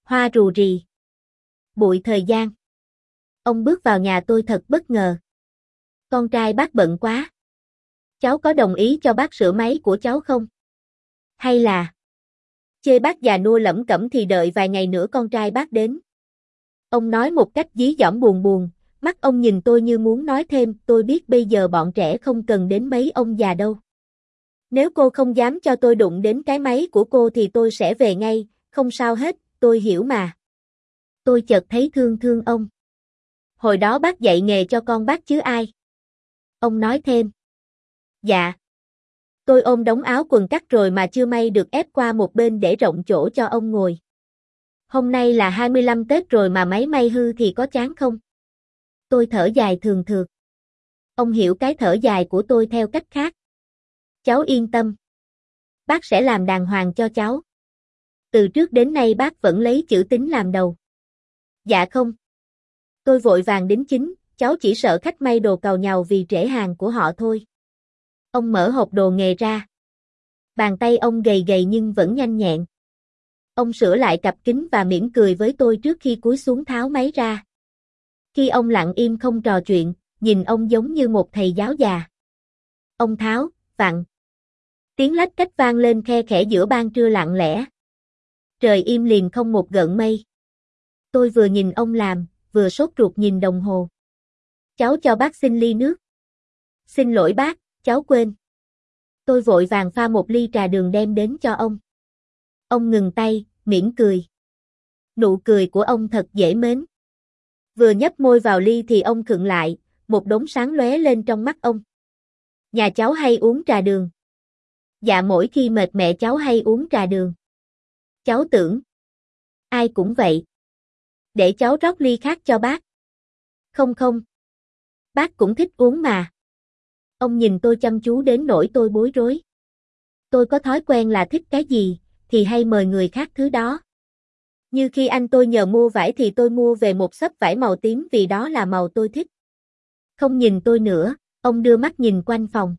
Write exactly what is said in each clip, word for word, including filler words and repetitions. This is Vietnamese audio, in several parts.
Hoa rù rì. Bụi thời gian. Ông bước vào nhà tôi thật bất ngờ. Con trai bác bận quá. Cháu có đồng ý cho bác sửa máy của cháu không? Hay là chê bác già nua lẩm cẩm thì đợi vài ngày nữa con trai bác đến. Ông nói một cách dí dỏm buồn buồn, mắt ông nhìn tôi như muốn nói thêm, tôi biết bây giờ bọn trẻ không cần đến mấy ông già đâu. Nếu cô không dám cho tôi đụng đến cái máy của cô thì tôi sẽ về ngay, không sao hết, tôi hiểu mà. Tôi chợt thấy thương thương ông. Hồi đó bác dạy nghề cho con bác chứ ai? Ông nói thêm. Dạ. Tôi ôm đống áo quần cắt rồi mà chưa may được ép qua một bên để rộng chỗ cho ông ngồi. Hôm nay là hai mươi lăm Tết rồi mà máy may hư thì có chán không? Tôi thở dài thường thượt. Ông hiểu cái thở dài của tôi theo cách khác. Cháu yên tâm. Bác sẽ làm đàng hoàng cho cháu. Từ trước đến nay bác vẫn lấy chữ tín làm đầu. Dạ không. Tôi vội vàng đính chính, cháu chỉ sợ khách may đồ càu nhàu vì trễ hàng của họ thôi. Ông mở hộp đồ nghề ra. Bàn tay ông gầy gầy nhưng vẫn nhanh nhẹn. Ông sửa lại cặp kính và mỉm cười với tôi trước khi cúi xuống tháo máy ra. Khi ông lặng im không trò chuyện, nhìn ông giống như một thầy giáo già. Ông tháo, vặn. Tiếng lách cách vang lên khe khẽ giữa ban trưa lặng lẽ. Trời im liền không một gợn mây. Tôi vừa nhìn ông làm, vừa sốt ruột nhìn đồng hồ. Cháu cho bác xin ly nước. Xin lỗi bác, cháu quên. Tôi vội vàng pha một ly trà đường đem đến cho ông. Ông ngừng tay, mỉm cười. Nụ cười của ông thật dễ mến. Vừa nhấp môi vào ly thì ông khựng lại, một đốm sáng lóe lên trong mắt ông. Nhà cháu hay uống trà đường. Dạ mỗi khi mệt mẹ cháu hay uống trà đường. Cháu tưởng. Ai cũng vậy. Để cháu rót ly khác cho bác. Không không. Bác cũng thích uống mà. Ông nhìn tôi chăm chú đến nỗi tôi bối rối. Tôi có thói quen là thích cái gì, thì hay mời người khác thứ đó. Như khi anh tôi nhờ mua vải thì tôi mua về một xấp vải màu tím vì đó là màu tôi thích. Không nhìn tôi nữa, ông đưa mắt nhìn quanh phòng.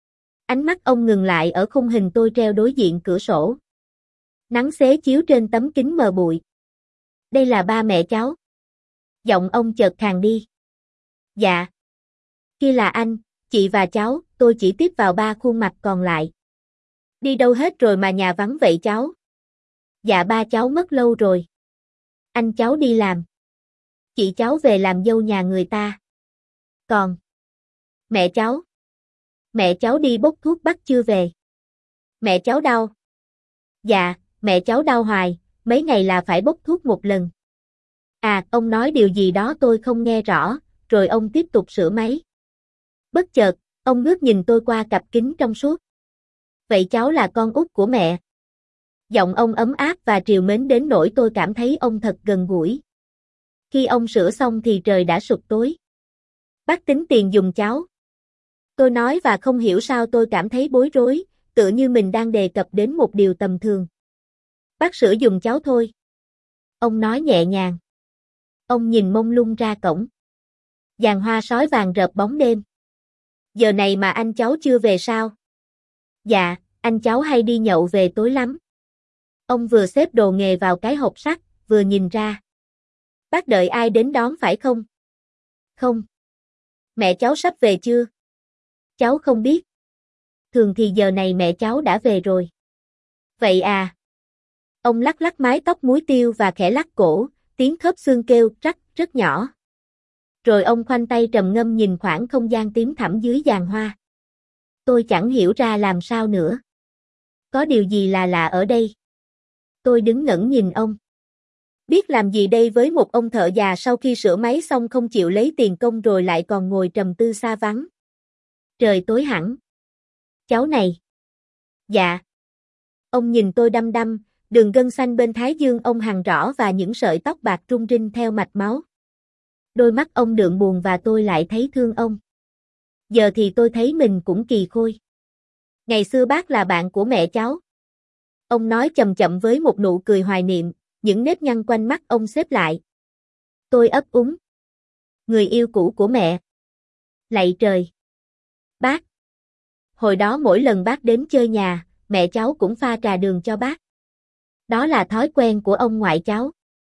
Ánh mắt ông ngừng lại ở khung hình tôi treo đối diện cửa sổ. Nắng xế chiếu trên tấm kính mờ bụi. Đây là ba mẹ cháu. Giọng ông chợt khàn đi. Dạ. Kia là anh, chị và cháu, tôi chỉ tiếp vào ba khuôn mặt còn lại. Đi đâu hết rồi mà nhà vắng vậy cháu? Dạ ba cháu mất lâu rồi. Anh cháu đi làm. Chị cháu về làm dâu nhà người ta. Còn mẹ cháu? Mẹ cháu đi bốc thuốc bắc chưa về. Mẹ cháu đau. Dạ, mẹ cháu đau hoài, mấy ngày là phải bốc thuốc một lần. À, ông nói điều gì đó tôi không nghe rõ, rồi ông tiếp tục sửa máy. Bất chợt, ông ngước nhìn tôi qua cặp kính trong suốt. Vậy cháu là con út của mẹ. Giọng ông ấm áp và trìu mến đến nỗi tôi cảm thấy ông thật gần gũi. Khi ông sửa xong thì trời đã sụp tối. Bác tính tiền giùm cháu. Tôi nói và không hiểu sao tôi cảm thấy bối rối, tựa như mình đang đề cập đến một điều tầm thường. Bác sửa giùm cháu thôi. Ông nói nhẹ nhàng. Ông nhìn mông lung ra cổng. Giàn hoa sói vàng rợp bóng đêm. Giờ này mà anh cháu chưa về sao? Dạ, anh cháu hay đi nhậu về tối lắm. Ông vừa xếp đồ nghề vào cái hộp sắt, vừa nhìn ra. Bác đợi ai đến đón phải không? Không. Mẹ cháu sắp về chưa? Cháu không biết. Thường thì giờ này mẹ cháu đã về rồi. Vậy à? Ông lắc lắc mái tóc muối tiêu và khẽ lắc cổ, tiếng khớp xương kêu rắc rất nhỏ. Rồi ông khoanh tay trầm ngâm nhìn khoảng không gian tím thẳm dưới giàn hoa. Tôi chẳng hiểu ra làm sao nữa. Có điều gì là lạ ở đây? Tôi đứng ngẩn nhìn ông. Biết làm gì đây với một ông thợ già sau khi sửa máy xong không chịu lấy tiền công rồi lại còn ngồi trầm tư xa vắng. Trời tối hẳn. Cháu này. Dạ. Ông nhìn tôi đăm đăm, đường gân xanh bên thái dương ông hằn rõ và những sợi tóc bạc rung rinh theo mạch máu. Đôi mắt ông đượm buồn và tôi lại thấy thương ông. Giờ thì tôi thấy mình cũng kỳ khôi. Ngày xưa bác là bạn của mẹ cháu. Ông nói chậm chậm với một nụ cười hoài niệm, những nếp nhăn quanh mắt ông xếp lại. Tôi ấp úng. Người yêu cũ của mẹ. Lạy trời. Bác. Hồi đó mỗi lần bác đến chơi nhà, mẹ cháu cũng pha trà đường cho bác. Đó là thói quen của ông ngoại cháu.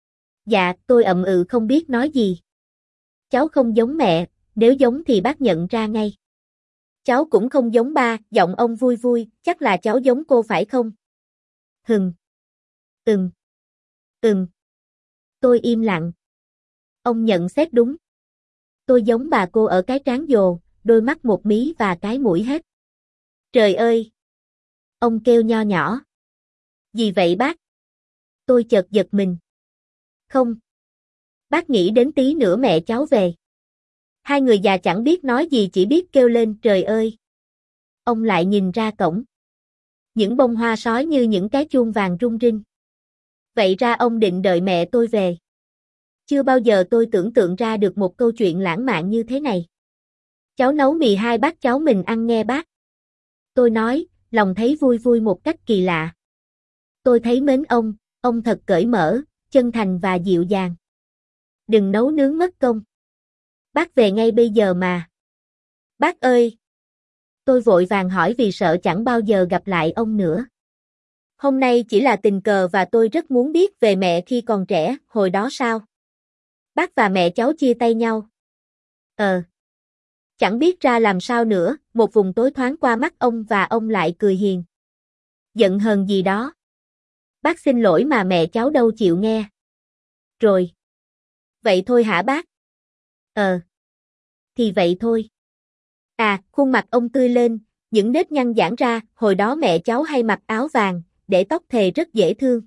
Dạ, tôi ậm ừ không biết nói gì. Cháu không giống mẹ, nếu giống thì bác nhận ra ngay. Cháu cũng không giống ba, giọng ông vui vui, chắc là cháu giống cô phải không? Hừm. Ừm. Ừm. Tôi im lặng. Ông nhận xét đúng. Tôi giống bà cô ở cái trán dồ, đôi mắt một mí và cái mũi hết. Trời ơi! Ông kêu nho nhỏ. Gì vậy bác? Tôi chợt giật mình. Không. Bác nghĩ đến tí nữa mẹ cháu về. Hai người già chẳng biết nói gì chỉ biết kêu lên trời ơi. Ông lại nhìn ra cổng. Những bông hoa sói như những cái chuông vàng rung rinh. Vậy ra ông định đợi mẹ tôi về. Chưa bao giờ tôi tưởng tượng ra được một câu chuyện lãng mạn như thế này. Cháu nấu mì hai bát cháu mình ăn nghe bác. Tôi nói, lòng thấy vui vui một cách kỳ lạ. Tôi thấy mến ông, ông thật cởi mở, chân thành và dịu dàng. Đừng nấu nướng mất công. Bác về ngay bây giờ mà. Bác ơi! Tôi vội vàng hỏi vì sợ chẳng bao giờ gặp lại ông nữa. Hôm nay chỉ là tình cờ và tôi rất muốn biết về mẹ khi còn trẻ, hồi đó sao? Bác và mẹ cháu chia tay nhau. Ờ. Chẳng biết ra làm sao nữa, một vùng tối thoáng qua mắt ông và ông lại cười hiền. Giận hờn gì đó. Bác xin lỗi mà mẹ cháu đâu chịu nghe. Rồi. Vậy thôi hả bác? Ờ. Thì vậy thôi. À, khuôn mặt ông tươi lên, những nếp nhăn giãn ra, hồi đó mẹ cháu hay mặc áo vàng, để tóc thề rất dễ thương.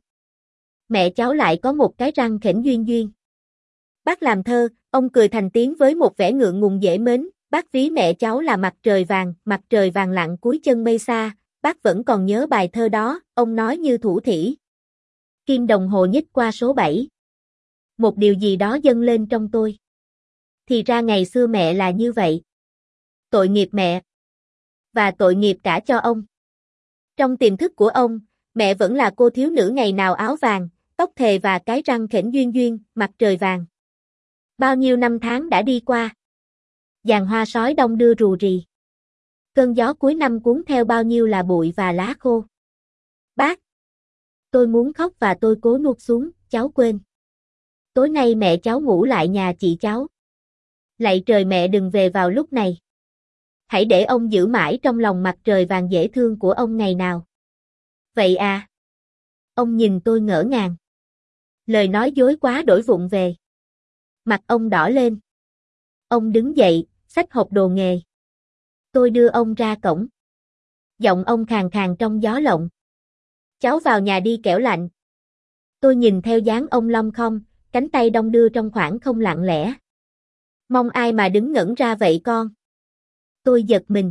Mẹ cháu lại có một cái răng khểnh duyên duyên. Bác làm thơ, ông cười thành tiếng với một vẻ ngượng ngùng dễ mến, bác ví mẹ cháu là mặt trời vàng, mặt trời vàng lặng cuối chân mây xa, bác vẫn còn nhớ bài thơ đó, ông nói như thủ thỉ. Kim đồng hồ nhích qua số bảy. Một điều gì đó dâng lên trong tôi. Thì ra ngày xưa mẹ là như vậy. Tội nghiệp mẹ. Và tội nghiệp cả cho ông. Trong tiềm thức của ông, mẹ vẫn là cô thiếu nữ ngày nào áo vàng, tóc thề và cái răng khểnh duyên duyên, mặt trời vàng. Bao nhiêu năm tháng đã đi qua. Giàn hoa sói đông đưa rù rì. Cơn gió cuối năm cuốn theo bao nhiêu là bụi và lá khô. Bác! Tôi muốn khóc và tôi cố nuốt xuống, cháu quên. Tối nay mẹ cháu ngủ lại nhà chị cháu. Lạy trời mẹ đừng về vào lúc này. Hãy để ông giữ mãi trong lòng mặt trời vàng dễ thương của ông ngày nào. Vậy à? Ông nhìn tôi ngỡ ngàng. Lời nói dối quá đổi vụng về. Mặt ông đỏ lên. Ông đứng dậy, xách hộp đồ nghề. Tôi đưa ông ra cổng. Giọng ông khàn khàn trong gió lộng. Cháu vào nhà đi kẻo lạnh. Tôi nhìn theo dáng ông lom khom, cánh tay đong đưa trong khoảng không lặng lẽ. Mong ai mà đứng ngẩn ra vậy con? Tôi giật mình.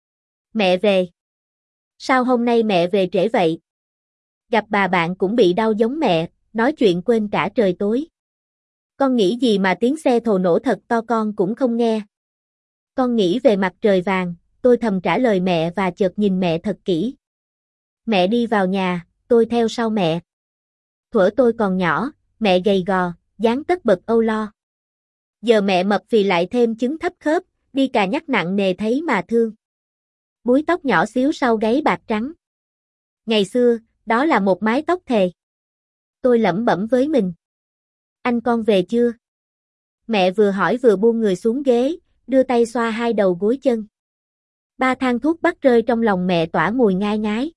Mẹ về. Sao hôm nay mẹ về trễ vậy? Gặp bà bạn cũng bị đau giống mẹ, nói chuyện quên cả trời tối. Con nghĩ gì mà tiếng xe thồ nổ thật to con cũng không nghe. Con nghĩ về mặt trời vàng, tôi thầm trả lời mẹ và chợt nhìn mẹ thật kỹ. Mẹ đi vào nhà, tôi theo sau mẹ. Thuở tôi còn nhỏ, mẹ gầy gò, dáng tất bật âu lo. Giờ mẹ mập phì lại thêm chứng thấp khớp, đi cà nhắc nặng nề thấy mà thương. Búi tóc nhỏ xíu sau gáy bạc trắng. Ngày xưa, đó là một mái tóc thề. Tôi lẩm bẩm với mình. Anh con về chưa? Mẹ vừa hỏi vừa buông người xuống ghế, đưa tay xoa hai đầu gối chân. Ba thang thuốc bắc rơi trong lòng mẹ tỏa mùi ngai ngái.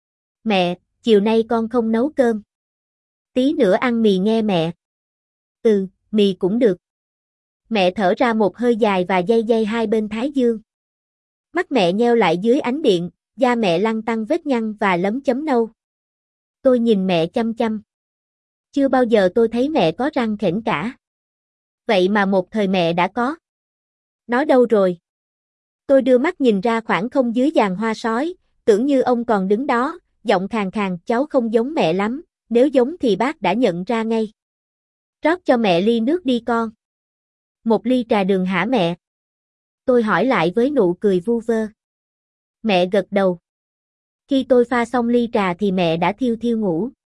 Mẹ, chiều nay con không nấu cơm. Tí nữa ăn mì nghe mẹ. Ừ, mì cũng được. Mẹ thở ra một hơi dài và day day hai bên thái dương. Mắt mẹ nheo lại dưới ánh điện, da mẹ lăn tăn vết nhăn và lấm chấm nâu. Tôi nhìn mẹ chăm chăm. Chưa bao giờ tôi thấy mẹ có răng khểnh cả. Vậy mà một thời mẹ đã có. Nó đâu rồi? Tôi đưa mắt nhìn ra khoảng không dưới giàn hoa sói, tưởng như ông còn đứng đó, giọng khàn khàn, cháu không giống mẹ lắm, nếu giống thì bác đã nhận ra ngay. Rót cho mẹ ly nước đi con. Một ly trà đường hả mẹ? Tôi hỏi lại với nụ cười vu vơ. Mẹ gật đầu. Khi tôi pha xong ly trà thì mẹ đã thiêu thiêu ngủ.